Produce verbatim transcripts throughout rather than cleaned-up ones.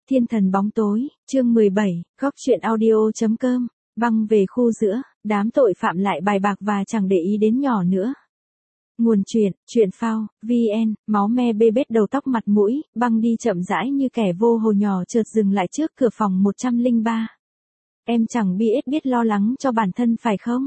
Thiên thần bóng tối, chương mười bảy, góc truyện audio.com, băng về khu giữa, đám tội phạm lại bài bạc và chẳng để ý đến nhỏ nữa. Nguồn truyện, truyện phao, vn, máu me bê bết đầu tóc mặt mũi, băng đi chậm rãi như kẻ vô hồ nhỏ chợt dừng lại trước cửa phòng một trăm lẻ ba. Em chẳng biết biết lo lắng cho bản thân phải không?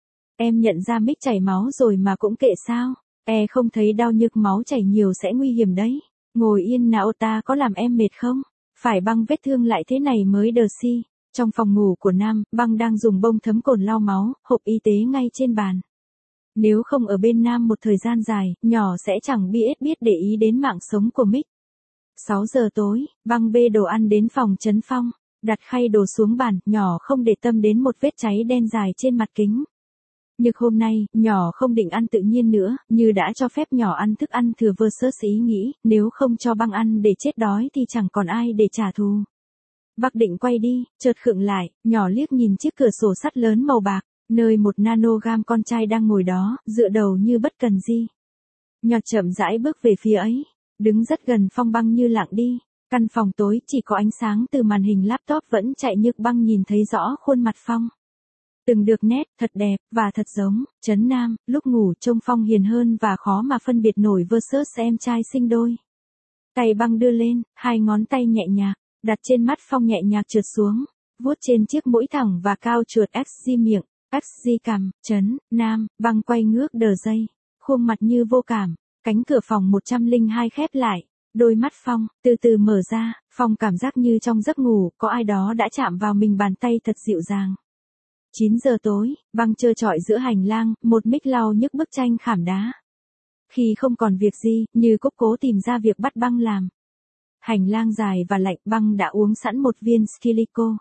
Em nhận ra Mick chảy máu rồi mà cũng kệ sao? E không thấy đau nhức máu chảy nhiều sẽ nguy hiểm đấy. Ngồi yên nào ta có làm em mệt không? Phải băng vết thương lại thế này mới đờ si. Trong phòng ngủ của Nam, băng đang dùng bông thấm cồn lau máu, hộp y tế ngay trên bàn. Nếu không ở bên Nam một thời gian dài, nhỏ sẽ chẳng biết biết để ý đến mạng sống của Mick. sáu giờ tối, băng bê đồ ăn đến phòng Trấn Phong, đặt khay đồ xuống bàn, nhỏ không để tâm đến một vết cháy đen dài trên mặt kính. Nhưng hôm nay, nhỏ không định ăn tự nhiên nữa, như đã cho phép nhỏ ăn thức ăn thừa versus ý nghĩ, nếu không cho băng ăn để chết đói thì chẳng còn ai để trả thù. Bác định quay đi, chợt khựng lại, nhỏ liếc nhìn chiếc cửa sổ sắt lớn màu bạc, nơi một nanogam con trai đang ngồi đó, dựa đầu như bất cần gì. Nhỏ chậm rãi bước về phía ấy, đứng rất gần Phong. Băng như lặng đi, căn phòng tối chỉ có ánh sáng từ màn hình laptop vẫn chạy nhức. Băng nhìn thấy rõ khuôn mặt Phong. Từng được nét, thật đẹp, và thật giống, Trấn Nam, lúc ngủ trông Phong hiền hơn và khó mà phân biệt nổi versus em trai sinh đôi. Tay băng đưa lên, hai ngón tay nhẹ nhàng, đặt trên mắt Phong nhẹ nhàng trượt xuống, vuốt trên chiếc mũi thẳng và cao trượt xg miệng, xg cằm, Trấn Nam, băng quay ngước đờ dây, khuôn mặt như vô cảm, cánh cửa phòng một trăm lẻ hai khép lại, đôi mắt Phong, từ từ mở ra, Phong cảm giác như trong giấc ngủ, có ai đó đã chạm vào mình bàn tay thật dịu dàng. chín giờ tối, băng trơ trọi giữa hành lang, một Mick lau nhức bức tranh khảm đá. Khi không còn việc gì, như Cúc cố tìm ra việc bắt băng làm. Hành lang dài và lạnh, băng đã uống sẵn một viên Skilico.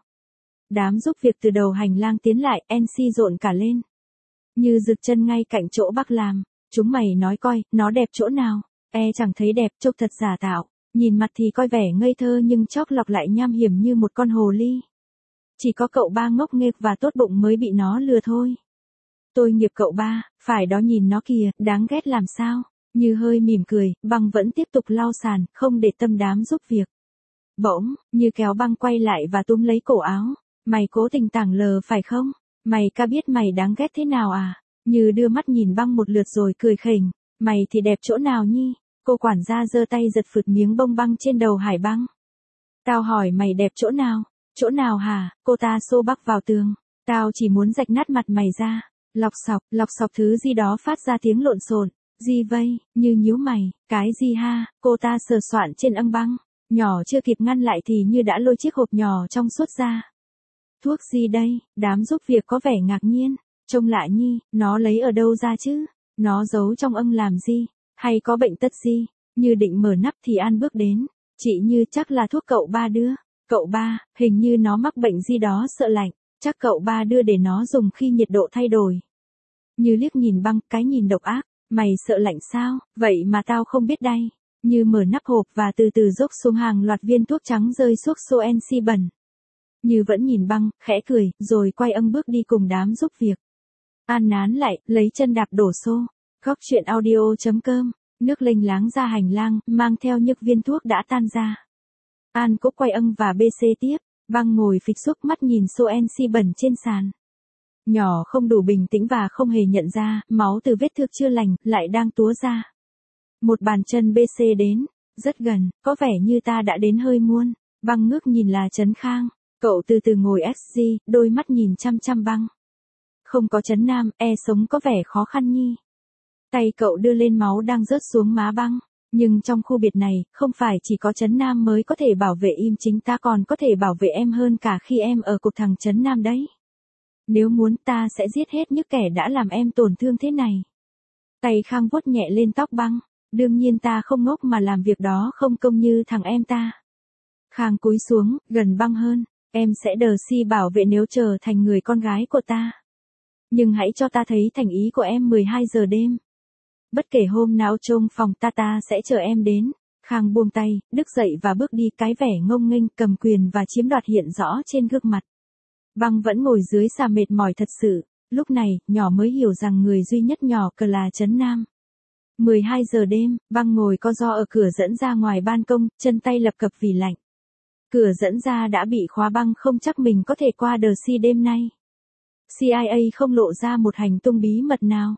Đám giúp việc từ đầu hành lang tiến lại, en xê rộn cả lên. Như rực chân ngay cạnh chỗ bác làm, chúng mày nói coi, nó đẹp chỗ nào? E chẳng thấy đẹp, trông thật giả tạo, nhìn mặt thì coi vẻ ngây thơ nhưng chóp lọc lại nham hiểm như một con hồ ly. Chỉ có cậu ba ngốc nghếch và tốt bụng mới bị nó lừa thôi. Tôi nghiệp cậu ba, phải đó nhìn nó kìa, đáng ghét làm sao. Như hơi mỉm cười, băng vẫn tiếp tục lau sàn, không để tâm đám giúp việc. Bỗng, như kéo băng quay lại và túm lấy cổ áo. Mày cố tình tảng lờ phải không? Mày ca biết mày đáng ghét thế nào à? Như đưa mắt nhìn băng một lượt rồi cười khỉnh. Mày thì đẹp chỗ nào nhi? Cô quản gia giơ tay giật phượt miếng bông băng trên đầu Hải Băng. Tao hỏi mày đẹp chỗ nào? Chỗ nào hả? Cô ta xô Bắc vào tường. Tao chỉ muốn rạch nát mặt mày ra. Lọc sọc, lọc sọc thứ gì đó phát ra tiếng lộn xộn. Gì vây, như nhíu mày, cái gì ha? Cô ta sờ soạn trên âm băng. Nhỏ chưa kịp ngăn lại thì như đã lôi chiếc hộp nhỏ trong suốt ra. Thuốc gì đây? Đám giúp việc có vẻ ngạc nhiên. Trông lạ nhi, nó lấy ở đâu ra chứ? Nó giấu trong âm làm gì? Hay có bệnh tật gì? Như định mở nắp thì An bước đến. Chị Như chắc là thuốc cậu ba đưa. Cậu ba, hình như nó mắc bệnh gì đó sợ lạnh, chắc cậu ba đưa để nó dùng khi nhiệt độ thay đổi. Như liếc nhìn băng, cái nhìn độc ác, mày sợ lạnh sao, vậy mà tao không biết đây. Như mở nắp hộp và từ từ dốc xuống hàng loạt viên thuốc trắng rơi xuống xô en xê bẩn. Như vẫn nhìn băng, khẽ cười, rồi quay âng bước đi cùng đám giúp việc. An nán lại, lấy chân đạp đổ xô. Góc truyện audio.com, nước lênh láng ra hành lang, mang theo những viên thuốc đã tan ra. An Cúc quay âng và bê xê tiếp, băng ngồi phịch xúc mắt nhìn xô en xê bẩn trên sàn. Nhỏ không đủ bình tĩnh và không hề nhận ra, máu từ vết thương chưa lành, lại đang túa ra. Một bàn chân bê xê đến, rất gần, có vẻ như ta đã đến hơi muôn. Băng ngước nhìn là Trấn Khang, cậu từ từ ngồi xg, đôi mắt nhìn chăm chăm băng. Không có Trấn Nam, e sống có vẻ khó khăn nhi. Tay cậu đưa lên máu đang rớt xuống má băng. Nhưng trong khu biệt này, không phải chỉ có Trấn Nam mới có thể bảo vệ im chính ta còn có thể bảo vệ em hơn cả khi em ở cục thằng Trấn Nam đấy. Nếu muốn ta sẽ giết hết những kẻ đã làm em tổn thương thế này. Tay Khang vuốt nhẹ lên tóc băng, đương nhiên ta không ngốc mà làm việc đó không công như thằng em ta. Khang cúi xuống, gần băng hơn, em sẽ đờ si bảo vệ nếu trở thành người con gái của ta. Nhưng hãy cho ta thấy thành ý của em mười hai giờ đêm. Bất kể hôm nào trông phòng ta ta sẽ chờ em đến. Khang buông tay, đứng dậy và bước đi, cái vẻ ngông nghênh cầm quyền và chiếm đoạt hiện rõ trên gương mặt. Băng vẫn ngồi dưới xà mệt mỏi thật sự, lúc này, nhỏ mới hiểu rằng người duy nhất nhỏ cờ là Trấn Nam. mười hai giờ đêm, băng ngồi co ro ở cửa dẫn ra ngoài ban công, chân tay lập cập vì lạnh. Cửa dẫn ra đã bị khóa băng, không chắc mình có thể qua đờ si đêm nay. xê i a không lộ ra một hành tung bí mật nào.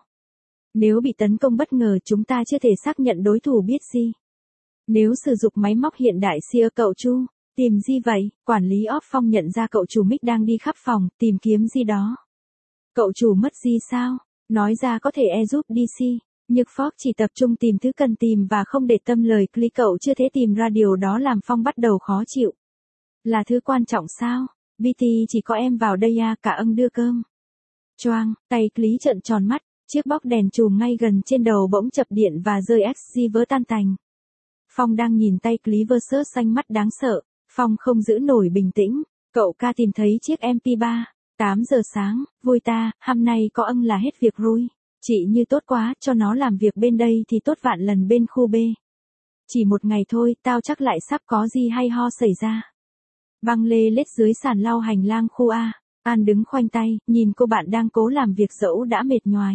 Nếu bị tấn công bất ngờ chúng ta chưa thể xác nhận đối thủ biết gì. Nếu sử dụng máy móc hiện đại xia cậu Chu, tìm gì vậy? Quản lý Off Phong nhận ra cậu chủ Mick đang đi khắp phòng, tìm kiếm gì đó. Cậu chủ mất gì sao? Nói ra có thể e giúp đê xê, nhưng Fox chỉ tập trung tìm thứ cần tìm và không để tâm lời Clee. Cậu chưa thể tìm ra điều đó làm Phong bắt đầu khó chịu. Là thứ quan trọng sao? bê tê chỉ có em vào đây à, cả ân đưa cơm. Choang, tay Clee trợn tròn mắt, chiếc bóc đèn chùm ngay gần trên đầu bỗng chập điện và rơi ích xê vỡ tan tành. Phong đang nhìn tay Clee versus xanh mắt đáng sợ. Phong không giữ nổi bình tĩnh. Cậu ca tìm thấy chiếc em pê ba. tám giờ sáng, vui ta, hôm nay có ân là hết việc rồi. Chị như tốt quá, cho nó làm việc bên đây thì tốt vạn lần bên khu B. Chỉ một ngày thôi, tao chắc lại sắp có gì hay ho xảy ra. Băng lê lết dưới sàn lau hành lang khu A. An đứng khoanh tay, nhìn cô bạn đang cố làm việc dẫu đã mệt nhoài.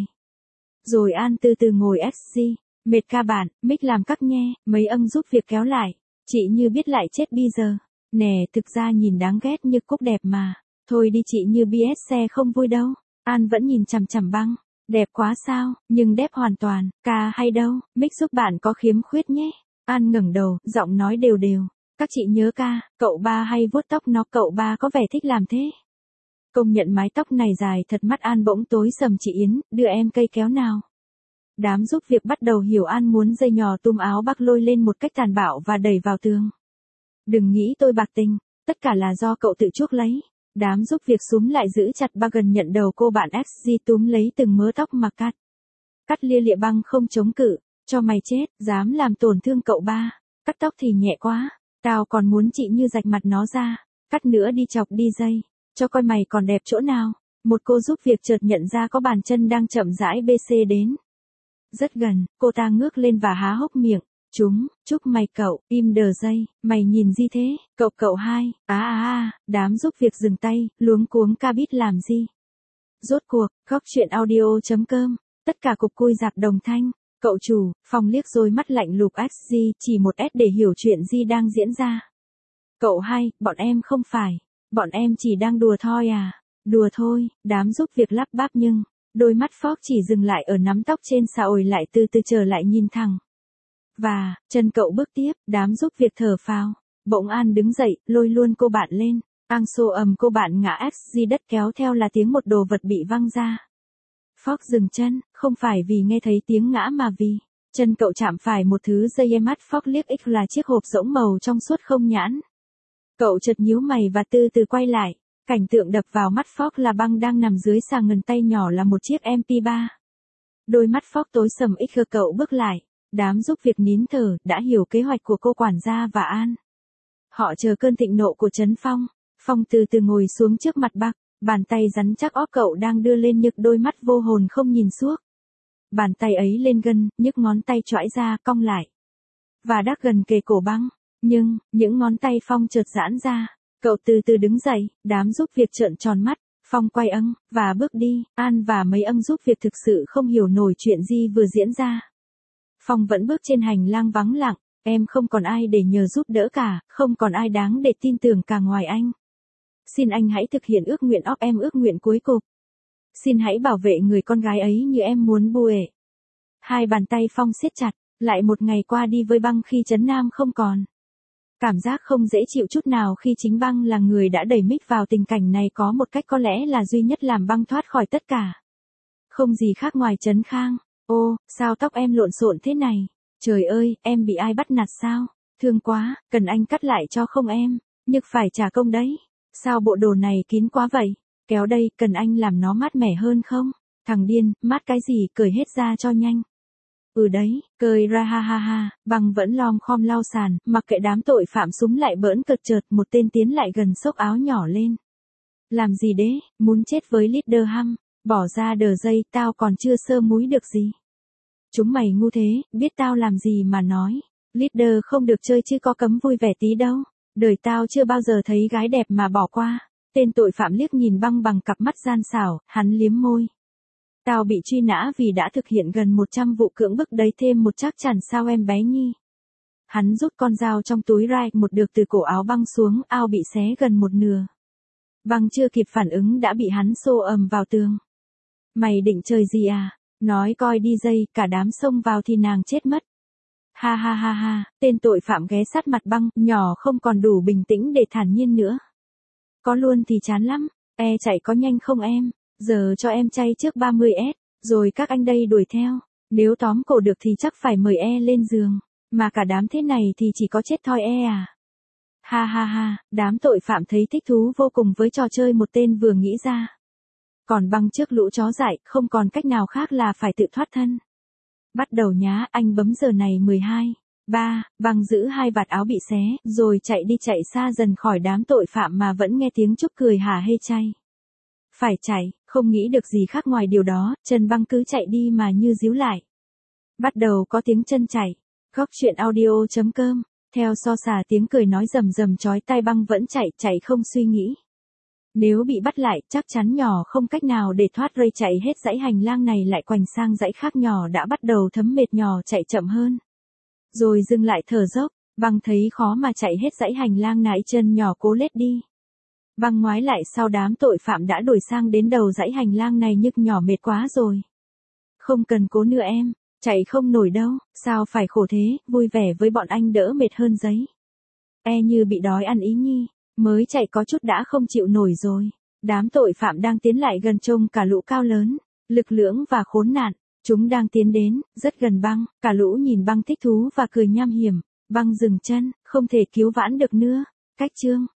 Rồi An từ từ ngồi ét xê. Mệt ca bạn, Mick làm cắc nhe, mấy ân giúp việc kéo lại. Chị như biết lại chết bây giờ. Nè, thực ra nhìn đáng ghét như cúc đẹp mà. Thôi đi chị như bê ét xe không vui đâu. An vẫn nhìn chằm chằm băng. Đẹp quá sao, nhưng đẹp hoàn toàn, ca hay đâu, Mick giúp bạn có khiếm khuyết nhé. An ngẩng đầu, giọng nói đều đều. Các chị nhớ ca, cậu ba hay vuốt tóc nó, cậu ba có vẻ thích làm thế. Công nhận mái tóc này dài thật. Mắt An bỗng tối sầm. Chị Yến, đưa em cây kéo nào. Đám giúp việc bắt đầu hiểu An muốn dây nhỏ túm áo bác lôi lên một cách tàn bạo và đẩy vào tường. Đừng nghĩ tôi bạc tình, tất cả là do cậu tự chuốc lấy. Đám giúp việc xúm lại giữ chặt băng gần nhận đầu cô bạn ích xê túm lấy từng mớ tóc mà cắt. Cắt lia lịa băng không chống cự, cho mày chết, dám làm tổn thương cậu ba. Cắt tóc thì nhẹ quá, tao còn muốn chị như rạch mặt nó ra. Cắt nữa đi chọc đi dây, cho coi mày còn đẹp chỗ nào. Một cô giúp việc chợt nhận ra có bàn chân đang chậm rãi bê xê đến. Rất gần, cô ta ngước lên và há hốc miệng. Chúng, chúc mày cậu, im đờ dây, mày nhìn gì thế, cậu cậu hai, á á á, đám giúp việc dừng tay, luống cuống ca bít làm gì. Rốt cuộc, góc chuyện audio.com, tất cả cục cui giặc đồng thanh, cậu chủ, Phong liếc rồi mắt lạnh lục ích xê chỉ một S để hiểu chuyện gì đang diễn ra. Cậu hai, bọn em không phải, bọn em chỉ đang đùa thôi à, đùa thôi, đám giúp việc lắp bắp nhưng, đôi mắt Fox chỉ dừng lại ở nắm tóc trên xà ổi lại từ từ trở lại nhìn thẳng. Và, chân cậu bước tiếp, đám giúp việc thở phào. Bỗng An đứng dậy, lôi luôn cô bạn lên. Ang xô ầm cô bạn ngã ích xê đất kéo theo là tiếng một đồ vật bị văng ra. Fox dừng chân, không phải vì nghe thấy tiếng ngã mà vì chân cậu chạm phải một thứ dây em. Mắt Fox liếc ích là chiếc hộp rỗng màu trong suốt không nhãn. Cậu chợt nhíu mày và từ từ quay lại. Cảnh tượng đập vào mắt Fox là băng đang nằm dưới sàng ngần, tay nhỏ là một chiếc em pê ba. Đôi mắt Fox tối sầm. Ích cậu bước lại. Đám giúp việc nín thở, đã hiểu kế hoạch của cô quản gia và An. Họ chờ cơn thịnh nộ của Trấn Phong. Phong từ từ ngồi xuống trước mặt bác, bàn tay rắn chắc óp cậu đang đưa lên, nhức đôi mắt vô hồn không nhìn suốt. Bàn tay ấy lên gân, nhức ngón tay choãi ra, cong lại. Và đắc gần kề cổ băng. Nhưng, những ngón tay Phong chợt giãn ra. Cậu từ từ đứng dậy, đám giúp việc trợn tròn mắt. Phong quay âng, và bước đi. An và mấy ân giúp việc thực sự không hiểu nổi chuyện gì vừa diễn ra. Phong vẫn bước trên hành lang vắng lặng, em không còn ai để nhờ giúp đỡ cả, không còn ai đáng để tin tưởng cả ngoài anh. Xin anh hãy thực hiện ước nguyện of em, ước nguyện cuối cùng. Xin hãy bảo vệ người con gái ấy như em muốn bùa. Hai bàn tay Phong siết chặt, lại một ngày qua đi với băng khi Trấn Nam không còn. Cảm giác không dễ chịu chút nào khi chính băng là người đã đẩy Mick vào tình cảnh này, có một cách có lẽ là duy nhất làm băng thoát khỏi tất cả. Không gì khác ngoài Trấn Khang. Ô, sao tóc em lộn xộn thế này? Trời ơi, em bị ai bắt nạt sao? Thương quá, cần anh cắt lại cho không em? Nhưng phải trả công đấy. Sao bộ đồ này kín quá vậy? Kéo đây, cần anh làm nó mát mẻ hơn không? Thằng điên, mát cái gì, cởi hết ra cho nhanh. Ừ đấy, cởi ra ha ha ha, băng vẫn lom khom lau sàn, mặc kệ đám tội phạm súng lại bỡn cợt. Chợt một tên tiến lại gần xốc áo nhỏ lên. Làm gì đấy, muốn chết với leader hăm? Bỏ ra đờ dây, tao còn chưa sơ múi được gì. Chúng mày ngu thế, biết tao làm gì mà nói. Leader không được chơi chứ có cấm vui vẻ tí đâu. Đời tao chưa bao giờ thấy gái đẹp mà bỏ qua. Tên tội phạm liếc nhìn băng bằng cặp mắt gian xảo, hắn liếm môi. Tao bị truy nã vì đã thực hiện gần một trăm vụ cưỡng bức đấy, thêm một chắc chắn sao em bé nhi. Hắn rút con dao trong túi rai một được từ cổ áo băng xuống, ao bị xé gần một nửa. Băng chưa kịp phản ứng đã bị hắn xô ầm vào tường. Mày định chơi gì à? Nói coi đi dây, cả đám xông vào thì nàng chết mất. Ha ha ha ha, tên tội phạm ghé sát mặt băng, nhỏ không còn đủ bình tĩnh để thản nhiên nữa. Có luôn thì chán lắm, e chạy có nhanh không em? Giờ cho em chay trước ba mươi ét, rồi các anh đây đuổi theo. Nếu tóm cổ được thì chắc phải mời e lên giường. Mà cả đám thế này thì chỉ có chết thôi e à. Ha ha ha, đám tội phạm thấy thích thú vô cùng với trò chơi một tên vừa nghĩ ra. Còn băng trước lũ chó dại, không còn cách nào khác là phải tự thoát thân. Bắt đầu nhá, anh bấm giờ này mười hai. ba, băng giữ hai vạt áo bị xé, rồi chạy đi chạy xa dần khỏi đám tội phạm mà vẫn nghe tiếng Trúc cười hả hê chay. Phải chạy, không nghĩ được gì khác ngoài điều đó, chân băng cứ chạy đi mà như díu lại. Bắt đầu có tiếng chân chạy. Góc truyện audio chấm com, theo so xà tiếng cười nói rầm rầm chói tai băng vẫn chạy, chạy không suy nghĩ. Nếu bị bắt lại, chắc chắn nhỏ không cách nào để thoát rây chạy hết dãy hành lang này lại quành sang dãy khác nhỏ đã bắt đầu thấm mệt nhỏ chạy chậm hơn. Rồi dừng lại thở dốc, băng thấy khó mà chạy hết dãy hành lang nãy chân nhỏ cố lết đi. Băng ngoái lại sau đám tội phạm đã đuổi sang đến đầu dãy hành lang này nhức nhỏ mệt quá rồi. Không cần cố nữa em, chạy không nổi đâu, sao phải khổ thế, vui vẻ với bọn anh đỡ mệt hơn giấy. E như bị đói ăn ý nhi, mới chạy có chút đã không chịu nổi rồi. Đám tội phạm đang tiến lại gần trông cả lũ cao lớn, lực lưỡng và khốn nạn, chúng đang tiến đến, rất gần băng, cả lũ nhìn băng thích thú và cười nham hiểm, băng dừng chân, không thể cứu vãn được nữa. Cách chương